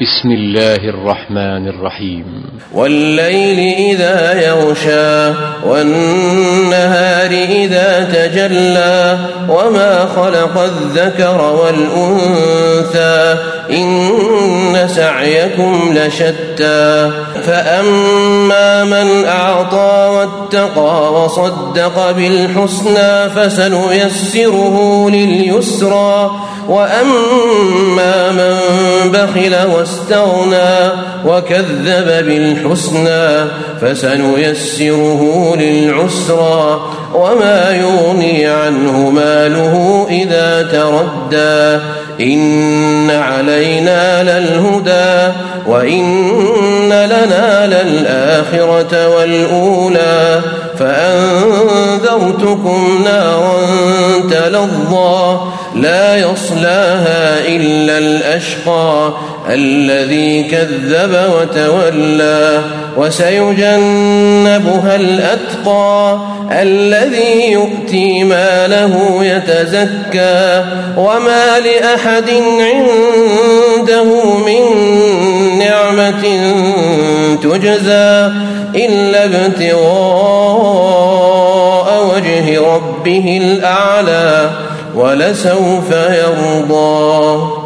بسم الله الرحمن الرحيم. والليل إذا يغشى والنهار إذا تجلى وما خلق الذكر والأنثى إن سعيكم لشتى فأما من أعطى واتقى وصدق بالحسنى فسنيسره لليسرى وأما من بخل واستغنى وكذب بالحسنى فسنيسره للعسرى وما يغني عنه ماله إذا تردى إن علينا للهدى وإن لنا للآخرة والأولى فأنذرتكم نارا تلظى لا يصلاها إلا الأشقى الذي كذب وتولى وسيجنبها الأتقى الذي يؤتي ماله يتزكى وما لأحد عنده من نعمة تجزى إلا ابتغاء وجه ربه الأعلى ولسوف يرضى.